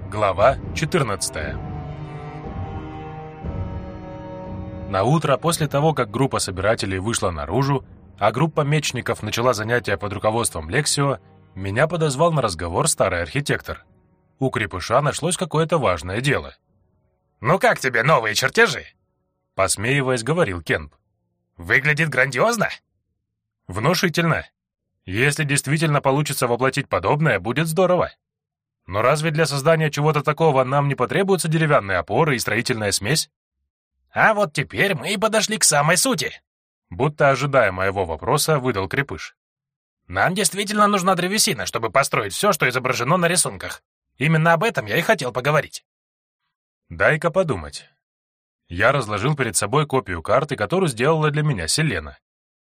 Глава 14. На утро, после того, как группа собирателей вышла наружу, а группа мечников начала занятия под руководством Лексио, меня подозвал на разговор старый архитектор. У крепыша нашлось какое-то важное дело. «Ну как тебе новые чертежи?» Посмеиваясь, говорил Кенп. «Выглядит грандиозно?» «Внушительно. Если действительно получится воплотить подобное, будет здорово. Но разве для создания чего-то такого нам не потребуются деревянные опоры и строительная смесь?» «А вот теперь мы и подошли к самой сути», будто ожидая моего вопроса, выдал крепыш. «Нам действительно нужна древесина, чтобы построить все, что изображено на рисунках. Именно об этом я и хотел поговорить». «Дай-ка подумать». Я разложил перед собой копию карты, которую сделала для меня Селена.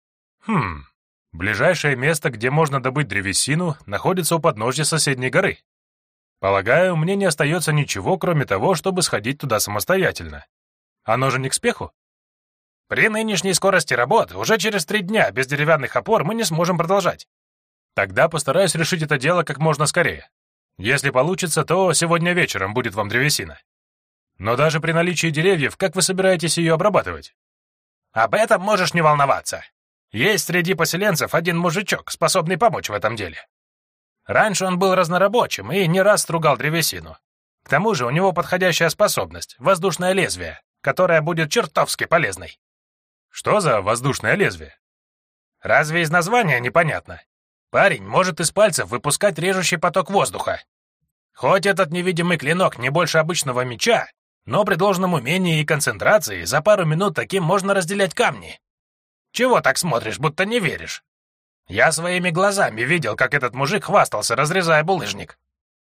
Ближайшее место, где можно добыть древесину, находится у подножья соседней горы. Полагаю, мне не остается ничего, кроме того, чтобы сходить туда самостоятельно. Оно же не к спеху? «При нынешней скорости работы уже через 3 дня без деревянных опор мы не сможем продолжать». Тогда постараюсь решить это дело как можно скорее. Если получится, то сегодня вечером будет вам древесина. Но даже при наличии деревьев, как вы собираетесь ее обрабатывать? Об этом можешь не волноваться. Есть среди поселенцев один мужичок, способный помочь в этом деле. Раньше он был разнорабочим и не раз стругал древесину. К тому же у него подходящая способность — воздушное лезвие, которое будет чертовски полезной. Что за воздушное лезвие? Разве из названия непонятно? Парень может из пальцев выпускать режущий поток воздуха. Хоть этот невидимый клинок не больше обычного меча, но при должном умении и концентрации за пару минут таким можно разделять камни. Чего так смотришь, будто не веришь? Я своими глазами видел, как этот мужик хвастался, разрезая булыжник.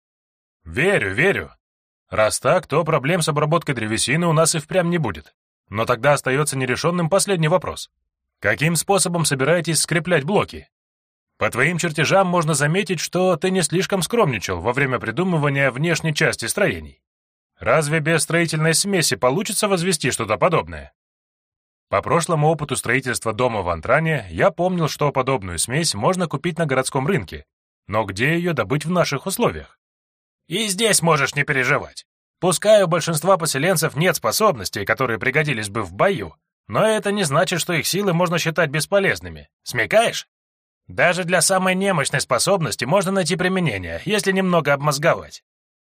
Верю, верю. Раз так, то проблем с обработкой древесины у нас и впрямь не будет. Но тогда остается нерешенным последний вопрос. Каким способом собираетесь скреплять блоки? По твоим чертежам можно заметить, что ты не слишком скромничал во время придумывания внешней части строений. Разве без строительной смеси получится возвести что-то подобное? По прошлому опыту строительства дома в Антране я помнил, что подобную смесь можно купить на городском рынке, но где ее добыть в наших условиях? И здесь можешь не переживать. Пускай у большинства поселенцев нет способностей, которые пригодились бы в бою, но это не значит, что их силы можно считать бесполезными. Смекаешь? Даже для самой немощной способности можно найти применение, если немного обмозговать.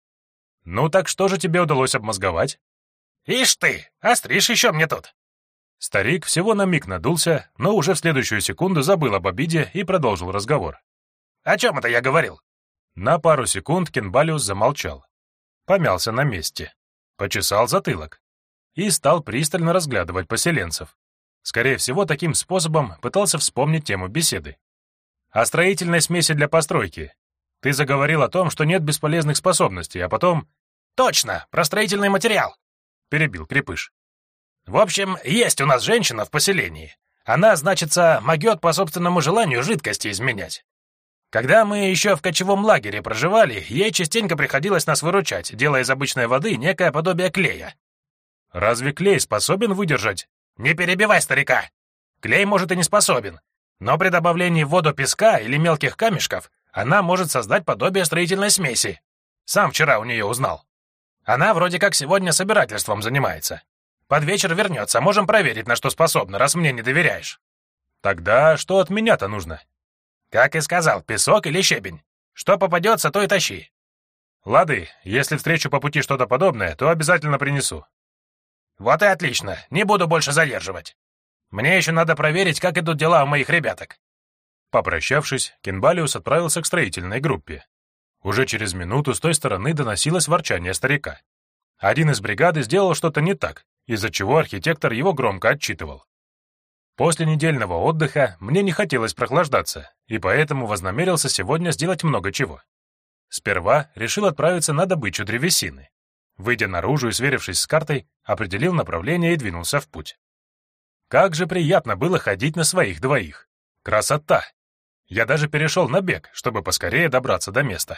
Ну так что же тебе удалось обмозговать? Ишь ты, остришь еще мне тут. Старик всего на миг надулся, но уже в следующую секунду забыл об обиде и продолжил разговор. О чем это я говорил? На пару секунд Кенбалиус замолчал. Помялся на месте, почесал затылок и стал пристально разглядывать поселенцев. Скорее всего, таким способом пытался вспомнить тему беседы. О строительной смеси для постройки. Ты заговорил о том, что нет бесполезных способностей, а потом... Точно, про строительный материал, перебил крепыш. В общем, есть у нас женщина в поселении. Она, значится, могет по собственному желанию жидкости изменять. Когда мы еще в кочевом лагере проживали, ей частенько приходилось нас выручать, делая из обычной воды некое подобие клея. Разве клей способен выдержать? Не перебивай старика. Клей, может, и не способен, но при добавлении в воду песка или мелких камешков она может создать подобие строительной смеси. Сам вчера у нее узнал. Она вроде как сегодня собирательством занимается. Под вечер вернется, можем проверить, на что способна, раз мне не доверяешь. Тогда что от меня-то нужно? Как и сказал, песок или щебень. Что попадется, то и тащи. Лады, если встречу по пути что-то подобное, то обязательно принесу. Вот и отлично, не буду больше задерживать. Мне еще надо проверить, как идут дела у моих ребяток. Попрощавшись, Кенбалиус отправился к строительной группе. Уже через минуту с той стороны доносилось ворчание старика. Один из бригады сделал что-то не так, из-за чего архитектор его громко отчитывал. После недельного отдыха мне не хотелось прохлаждаться, и поэтому вознамерился сегодня сделать много чего. Сперва решил отправиться на добычу древесины. Выйдя наружу и сверившись с картой, определил направление и двинулся в путь. Как же приятно было ходить на своих двоих. Красота! Я даже перешел на бег, чтобы поскорее добраться до места.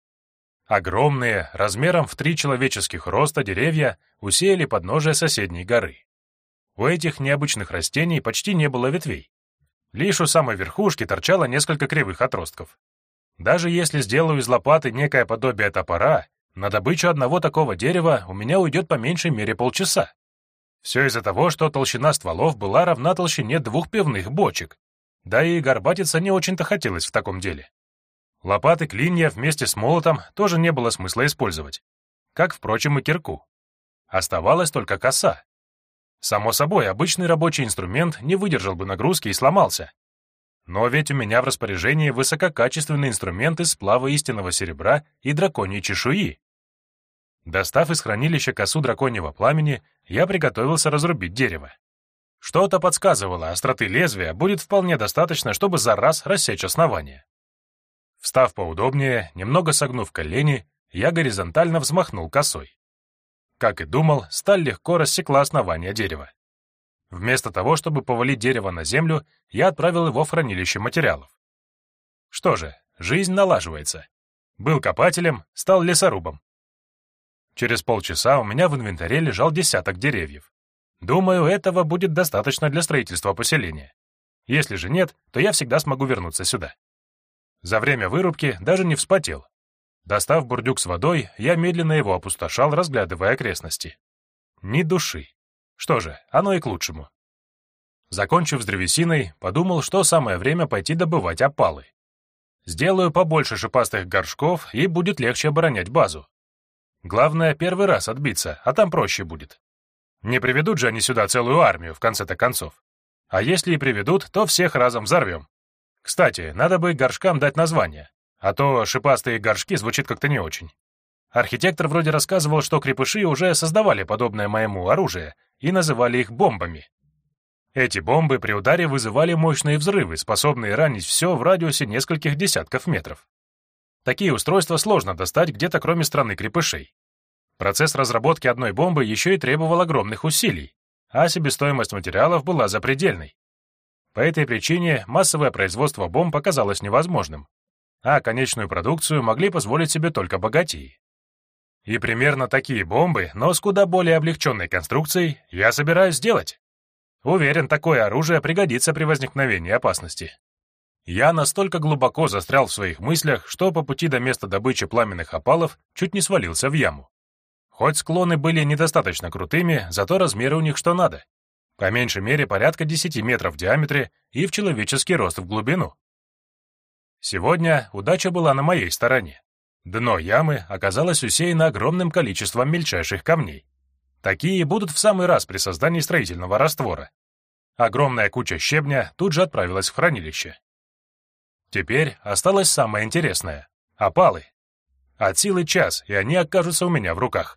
Огромные, размером в 3 человеческих роста деревья усеяли подножие соседней горы. У этих необычных растений почти не было ветвей. Лишь у самой верхушки торчало несколько кривых отростков. Даже если сделаю из лопаты некое подобие топора, На добычу одного такого дерева у меня уйдет по меньшей мере полчаса. Все из-за того, что толщина стволов была равна толщине 2 пивных бочек. Да и горбатиться не очень-то хотелось в таком деле. Лопаты клинья вместе с молотом тоже не было смысла использовать. Как, впрочем, и кирку. Оставалась только коса. Само собой, обычный рабочий инструмент не выдержал бы нагрузки и сломался. Но ведь у меня в распоряжении высококачественный инструмент из сплава истинного серебра и драконьей чешуи. Достав из хранилища косу драконьего пламени, я приготовился разрубить дерево. Что-то подсказывало, остроты лезвия будет вполне достаточно, чтобы за раз рассечь основание. Встав поудобнее, немного согнув колени, я горизонтально взмахнул косой. Как и думал, сталь легко рассекла основание дерева. Вместо того, чтобы повалить дерево на землю, я отправил его в хранилище материалов. Что же, жизнь налаживается. Был копателем, стал лесорубом. Через полчаса у меня в инвентаре лежал десяток деревьев. Думаю, этого будет достаточно для строительства поселения. Если же нет, то я всегда смогу вернуться сюда. За время вырубки даже не вспотел. Достав бурдюк с водой, я медленно его опустошал, разглядывая окрестности. Ни души. Что же, оно и к лучшему. Закончив с древесиной, подумал, что самое время пойти добывать опалы. Сделаю побольше шипастых горшков, и будет легче оборонять базу. Главное, первый раз отбиться, а там проще будет. Не приведут же они сюда целую армию, в конце-то концов. А если и приведут, то всех разом взорвем. Кстати, надо бы горшкам дать название, а то шипастые горшки звучит как-то не очень. Архитектор вроде рассказывал, что крепыши уже создавали подобное моему оружие и называли их бомбами. Эти бомбы при ударе вызывали мощные взрывы, способные ранить все в радиусе нескольких десятков метров. Такие устройства сложно достать где-то кроме страны крепышей. Процесс разработки одной бомбы еще и требовал огромных усилий, а себестоимость материалов была запредельной. По этой причине массовое производство бомб оказалось невозможным, а конечную продукцию могли позволить себе только богатеи. И примерно такие бомбы, но с куда более облегченной конструкцией, я собираюсь сделать. Уверен, такое оружие пригодится при возникновении опасности. Я настолько глубоко застрял в своих мыслях, что по пути до места добычи пламенных опалов чуть не свалился в яму. Хоть склоны были недостаточно крутыми, зато размеры у них что надо. По меньшей мере порядка 10 метров в диаметре и в человеческий рост в глубину. Сегодня удача была на моей стороне. Дно ямы оказалось усеяно огромным количеством мельчайших камней. Такие будут в самый раз при создании строительного раствора. Огромная куча щебня тут же отправилась в хранилище. Теперь осталось самое интересное — опалы. От силы час, и они окажутся у меня в руках.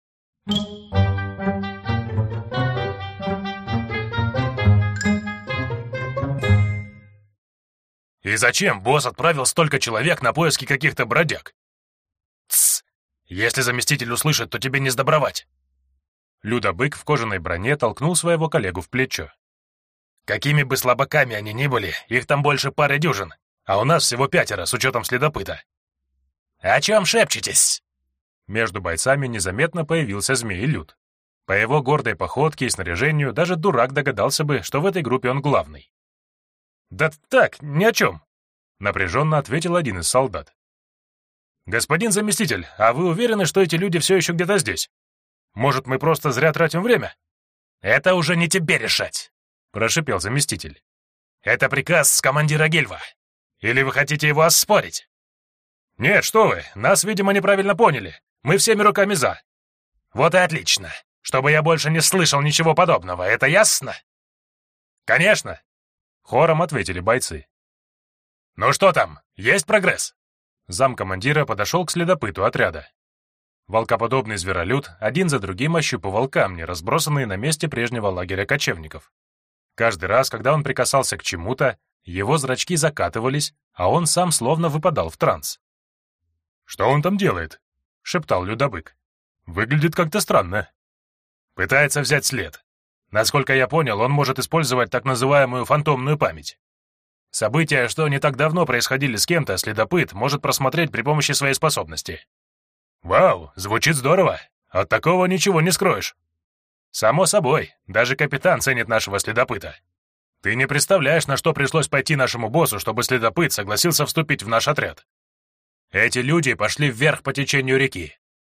И зачем босс отправил столько человек на поиски каких-то бродяг? Тсс! Если заместитель услышит, то тебе не сдобровать. Люда-бык в кожаной броне толкнул своего коллегу в плечо. Какими бы слабаками они ни были, их там больше пары дюжин, а у нас всего 5 с учетом следопыта. О чем шепчетесь? Между бойцами незаметно появился змей-люд. По его гордой походке и снаряжению даже дурак догадался бы, что в этой группе он главный. «Да так, ни о чем», — напряженно ответил один из солдат. «Господин заместитель, а вы уверены, что эти люди все еще где-то здесь? Может, мы просто зря тратим время?» «Это уже не тебе решать», — прошипел заместитель. «Это приказ с командира Гильва. Или вы хотите его оспорить?» «Нет, что вы, нас, видимо, неправильно поняли. Мы всеми руками за». «Вот и отлично. Чтобы я больше не слышал ничего подобного, это ясно?» «Конечно», — хором ответили бойцы. «Ну что там, есть прогресс?» Замкомандира подошел к следопыту отряда. Волкоподобный зверолюд один за другим ощупывал камни, разбросанные на месте прежнего лагеря кочевников. Каждый раз, когда он прикасался к чему-то, его зрачки закатывались, а он сам словно выпадал в транс. «Что он там делает?» — шептал Людобык. «Выглядит как-то странно». «Пытается взять след. Насколько я понял, он может использовать так называемую фантомную память. События, что не так давно происходили с кем-то, следопыт может просмотреть при помощи своей способности». «Вау, звучит здорово. От такого ничего не скроешь». «Само собой, даже капитан ценит нашего следопыта. Ты не представляешь, на что пришлось пойти нашему боссу, чтобы следопыт согласился вступить в наш отряд. Эти люди пошли вверх по течению реки.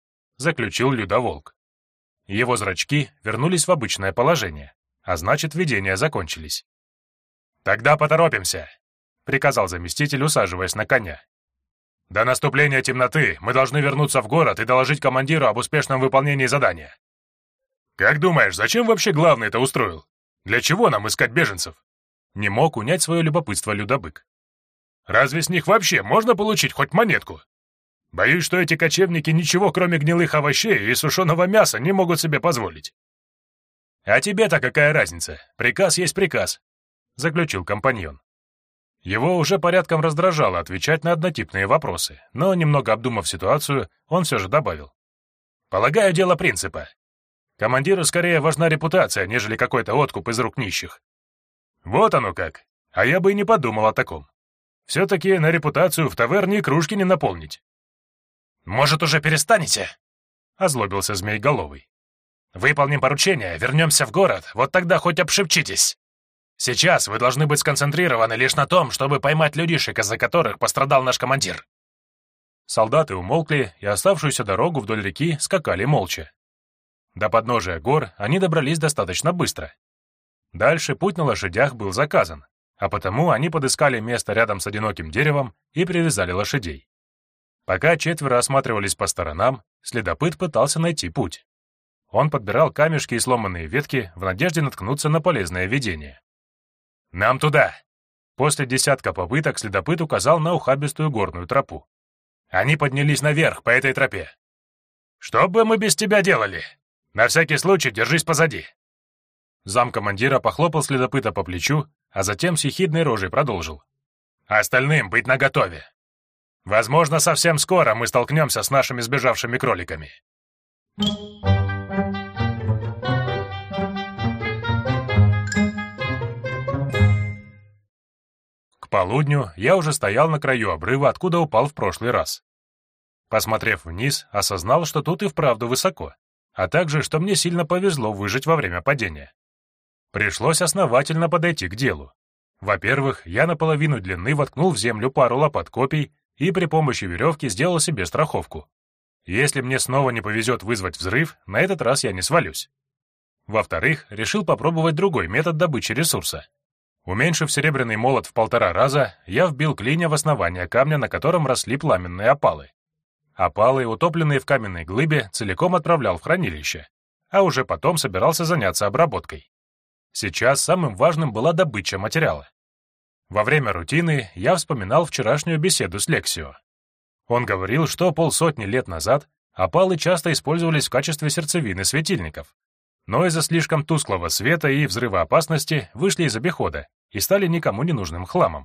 заключил Людоволк. Его зрачки вернулись в обычное положение, а значит, видения закончились. «Тогда поторопимся», — приказал заместитель, усаживаясь на коня. «До наступления темноты мы должны вернуться в город и доложить командиру об успешном выполнении задания». «Как думаешь, зачем вообще главный это устроил? Для чего нам искать беженцев?» Не мог унять свое любопытство Людобык. «Разве с них вообще можно получить хоть монетку? Боюсь, что эти кочевники ничего, кроме гнилых овощей и сушеного мяса, не могут себе позволить». «А тебе-то какая разница? Приказ есть приказ», — заключил компаньон. Его уже порядком раздражало отвечать на однотипные вопросы, но, немного обдумав ситуацию, он все же добавил. «Полагаю, дело принципа. Командиру скорее важна репутация, нежели какой-то откуп из рук нищих». «Вот оно как. А я бы и не подумал о таком. Все-таки на репутацию в таверне и кружки не наполнить». «Может, уже перестанете?» — озлобился Змейголовый. «Выполним поручение, вернемся в город, вот тогда хоть обшепчитесь. Сейчас вы должны быть сконцентрированы лишь на том, чтобы поймать людишек, из-за которых пострадал наш командир». Солдаты умолкли и оставшуюся дорогу вдоль реки скакали молча. До подножия гор они добрались достаточно быстро. Дальше путь на лошадях был заказан, а потому они подыскали место рядом с одиноким деревом и привязали лошадей. Пока четверо осматривались по сторонам, следопыт пытался найти путь. Он подбирал камешки и сломанные ветки в надежде наткнуться на полезное видение. «Нам туда!» После десятка попыток следопыт указал на ухабистую горную тропу. Они поднялись наверх по этой тропе. «Что бы мы без тебя делали? На всякий случай держись позади!» Замкомандира похлопал следопыта по плечу, а затем с ехидной рожей продолжил. «Остальным быть наготове. Возможно, совсем скоро мы столкнемся с нашими сбежавшими кроликами». К полудню я уже стоял на краю обрыва, откуда упал в прошлый раз. Посмотрев вниз, осознал, что тут и вправду высоко, а также, что мне сильно повезло выжить во время падения. Пришлось основательно подойти к делу. Во-первых, я наполовину длины воткнул в землю пару лопат копий и при помощи веревки сделал себе страховку. Если мне снова не повезет вызвать взрыв, на этот раз я не свалюсь. Во-вторых, решил попробовать другой метод добычи ресурса. Уменьшив серебряный молот в 1,5 раза, я вбил клинья в основание камня, на котором росли пламенные опалы. Опалы, утопленные в каменной глыбе, целиком отправлял в хранилище, а уже потом собирался заняться обработкой. Сейчас самым важным была добыча материала. Во время рутины я вспоминал вчерашнюю беседу с Лексио. Он говорил, что 50 лет назад опалы часто использовались в качестве сердцевины светильников, но из-за слишком тусклого света и взрывоопасности вышли из обихода и стали никому не нужным хламом.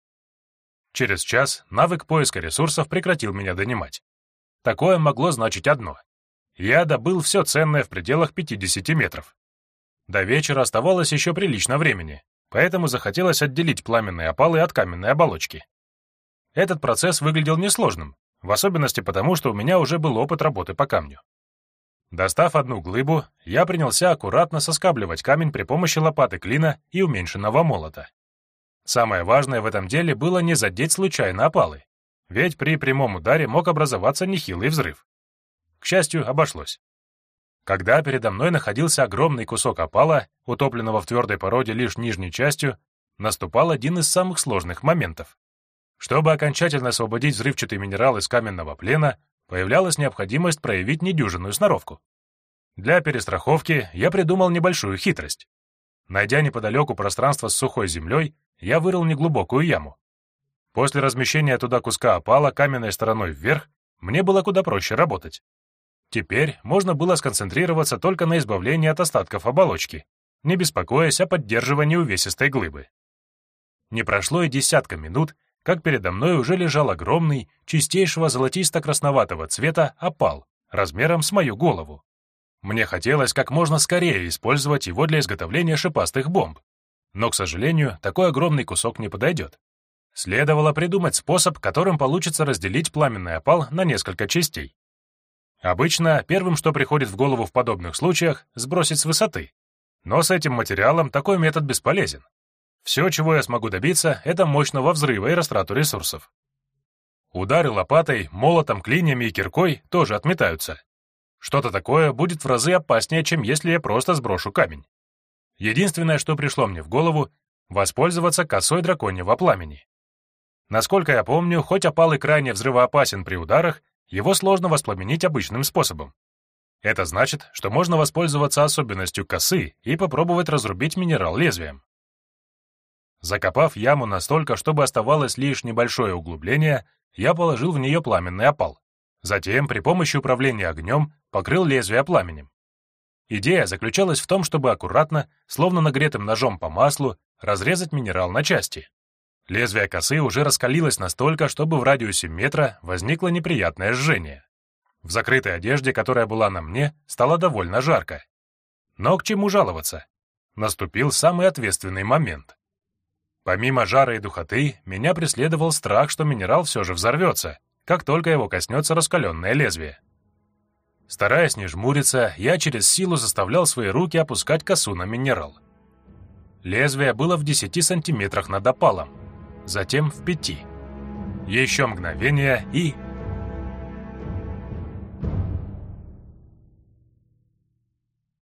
Через час навык поиска ресурсов прекратил меня донимать. Такое могло значить одно. Я добыл все ценное в пределах 50 метров. До вечера оставалось еще прилично времени, поэтому захотелось отделить пламенные опалы от каменной оболочки. Этот процесс выглядел несложным, в особенности потому, что у меня уже был опыт работы по камню. Достав одну глыбу, я принялся аккуратно соскабливать камень при помощи лопаты клина и уменьшенного молота. Самое важное в этом деле было не задеть случайно опалы, ведь при прямом ударе мог образоваться нехилый взрыв. К счастью, обошлось. Когда передо мной находился огромный кусок опала, утопленного в твердой породе лишь нижней частью, наступал один из самых сложных моментов. Чтобы окончательно освободить взрывчатый минерал из каменного плена, появлялась необходимость проявить недюжинную сноровку. Для перестраховки я придумал небольшую хитрость. Найдя неподалеку пространство с сухой землей, я вырыл неглубокую яму. После размещения туда куска опала каменной стороной вверх, мне было куда проще работать. Теперь можно было сконцентрироваться только на избавлении от остатков оболочки, не беспокоясь о поддерживании увесистой глыбы. Не прошло и десятка минут, как передо мной уже лежал огромный, чистейшего золотисто-красноватого цвета опал, размером с мою голову. Мне хотелось как можно скорее использовать его для изготовления шипастых бомб, но, к сожалению, такой огромный кусок не подойдет. Следовало придумать способ, которым получится разделить пламенный опал на несколько частей. Обычно первым, что приходит в голову в подобных случаях, сбросить с высоты. Но с этим материалом такой метод бесполезен. Все, чего я смогу добиться, это мощного взрыва и растрату ресурсов. Удары лопатой, молотом, клиньями и киркой тоже отметаются. Что-то такое будет в разы опаснее, чем если я просто сброшу камень. Единственное, что пришло мне в голову — воспользоваться косой драконьего пламени. Насколько я помню, хоть опал и крайне взрывоопасен при ударах, его сложно воспламенить обычным способом. Это значит, что можно воспользоваться особенностью косы и попробовать разрубить минерал лезвием. Закопав яму настолько, чтобы оставалось лишь небольшое углубление, я положил в нее пламенный опал. Затем, при помощи управления огнем, покрыл лезвие пламенем. Идея заключалась в том, чтобы аккуратно, словно нагретым ножом по маслу, разрезать минерал на части. Лезвие косы уже раскалилось настолько, чтобы в радиусе метра возникло неприятное жжение. В закрытой одежде, которая была на мне, стало довольно жарко. Но к чему жаловаться? Наступил самый ответственный момент. Помимо жара и духоты, меня преследовал страх, что минерал все же взорвется, как только его коснется раскаленное лезвие. Стараясь не жмуриться, я через силу заставлял свои руки опускать косу на минерал. Лезвие было в 10 сантиметрах над опалом, затем в 5. Еще мгновение и